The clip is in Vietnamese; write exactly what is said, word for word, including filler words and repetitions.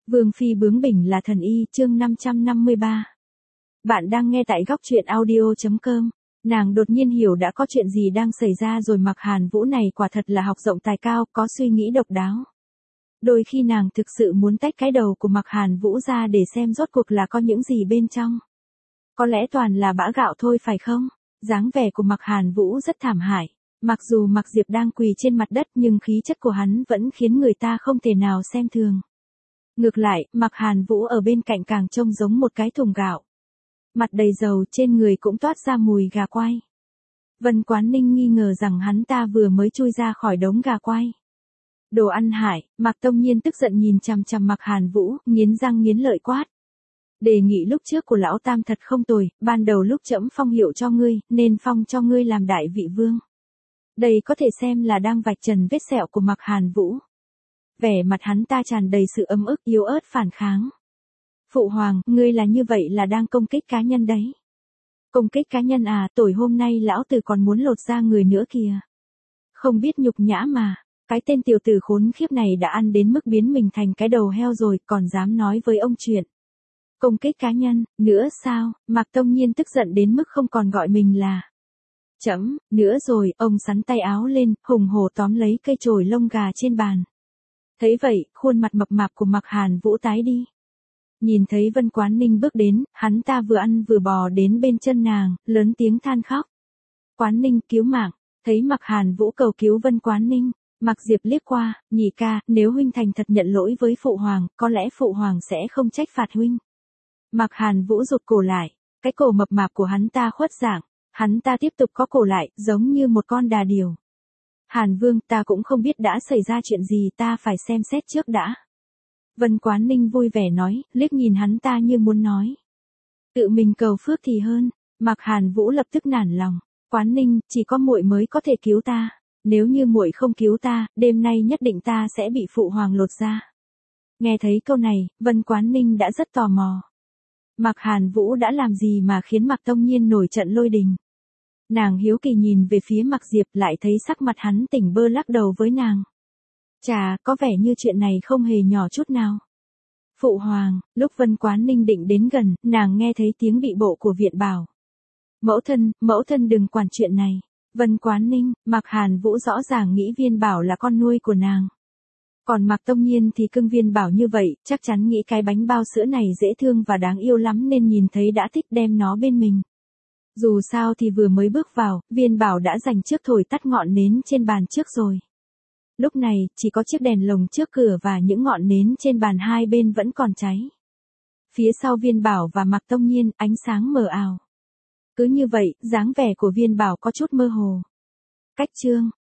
Vương phi bướng bỉnh là thần y, chương năm trăm năm mươi ba. Bạn đang nghe tại góc truyện audio chấm com. Nàng đột nhiên hiểu đã có chuyện gì đang xảy ra rồi. Mạc Hàn Vũ này quả thật là học rộng tài cao, có suy nghĩ độc đáo. Đôi khi nàng thực sự muốn tách cái đầu của Mạc Hàn Vũ ra để xem rốt cuộc là có những gì bên trong. Có lẽ toàn là bã gạo thôi phải không? Dáng vẻ của Mạc Hàn Vũ rất thảm hại. Mặc dù Mạc Diệp đang quỳ trên mặt đất nhưng khí chất của hắn vẫn khiến người ta không thể nào xem thường. Ngược lại, Mạc Hàn Vũ ở bên cạnh càng trông giống một cái thùng gạo. Mặt đầy dầu, trên người cũng toát ra mùi gà quay. Vân Quán Ninh nghi ngờ rằng hắn ta vừa mới chui ra khỏi đống gà quay. Đồ ăn hại, Mạc Tông Nhiên tức giận nhìn chằm chằm Mạc Hàn Vũ, nghiến răng nghiến lợi quát. Đề nghị lúc trước của lão tam thật không tồi, ban đầu lúc trẫm phong hiệu cho ngươi, nên phong cho ngươi làm đại vị vương. Đây có thể xem là đang vạch trần vết sẹo của Mạc Hàn Vũ. Vẻ mặt hắn ta tràn đầy sự ấm ức yếu ớt phản kháng. Phụ hoàng, ngươi là như vậy là đang công kích cá nhân đấy. Công kích cá nhân à, tối hôm nay lão tử còn muốn lột da người nữa kìa. Không biết nhục nhã mà, cái tên tiểu tử khốn khiếp này đã ăn đến mức biến mình thành cái đầu heo rồi còn dám nói với ông chuyện. Công kích cá nhân, nữa sao, Mạc Tông Nhiên tức giận đến mức không còn gọi mình là. Chấm, nữa rồi, ông sắn tay áo lên, hùng hổ tóm lấy cây chổi lông gà trên bàn. Thấy vậy, khuôn mặt mập mạp của Mạc Hàn Vũ tái đi. Nhìn thấy Vân Quán Ninh bước đến, hắn ta vừa ăn vừa bò đến bên chân nàng, lớn tiếng than khóc. Quán Ninh cứu mạng, thấy Mạc Hàn Vũ cầu cứu Vân Quán Ninh, Mạc Diệp liếc qua, nhị ca, nếu huynh thành thật nhận lỗi với phụ hoàng, có lẽ phụ hoàng sẽ không trách phạt huynh. Mạc Hàn Vũ rụt cổ lại, cái cổ mập mạp của hắn ta khuất dạng, hắn ta tiếp tục có cổ lại, giống như một con đà điểu. Hàn Vương, ta cũng không biết đã xảy ra chuyện gì, ta phải xem xét trước đã. Vân Quán Ninh vui vẻ nói, liếc nhìn hắn ta như muốn nói. Tự mình cầu phước thì hơn. Mạc Hàn Vũ lập tức nản lòng. Quán Ninh, chỉ có muội mới có thể cứu ta. Nếu như muội không cứu ta, đêm nay nhất định ta sẽ bị phụ hoàng lột da. Nghe thấy câu này, Vân Quán Ninh đã rất tò mò. Mạc Hàn Vũ đã làm gì mà khiến Mạc Tông Nhiên nổi trận lôi đình? Nàng hiếu kỳ nhìn về phía Mạc Diệp lại thấy sắc mặt hắn tỉnh bơ lắc đầu với nàng. Chà, có vẻ như chuyện này không hề nhỏ chút nào. Phụ hoàng, lúc Vân Quán Ninh định đến gần, nàng nghe thấy tiếng bị bộ của Viện Bảo. Mẫu thân, mẫu thân đừng quản chuyện này. Vân Quán Ninh, Mạc Hàn Vũ rõ ràng nghĩ Viên Bảo là con nuôi của nàng. Còn Mạc Tông Nhiên thì cưng Viên Bảo như vậy, chắc chắn nghĩ cái bánh bao sữa này dễ thương và đáng yêu lắm nên nhìn thấy đã thích đem nó bên mình. Dù sao thì vừa mới bước vào, Viên Bảo đã dành trước thổi tắt ngọn nến trên bàn trước rồi. Lúc này, chỉ có chiếc đèn lồng trước cửa và những ngọn nến trên bàn hai bên vẫn còn cháy. Phía sau Viên Bảo và Mạc Tông Nhiên, ánh sáng mờ ảo. Cứ như vậy, dáng vẻ của Viên Bảo có chút mơ hồ. Cách chương,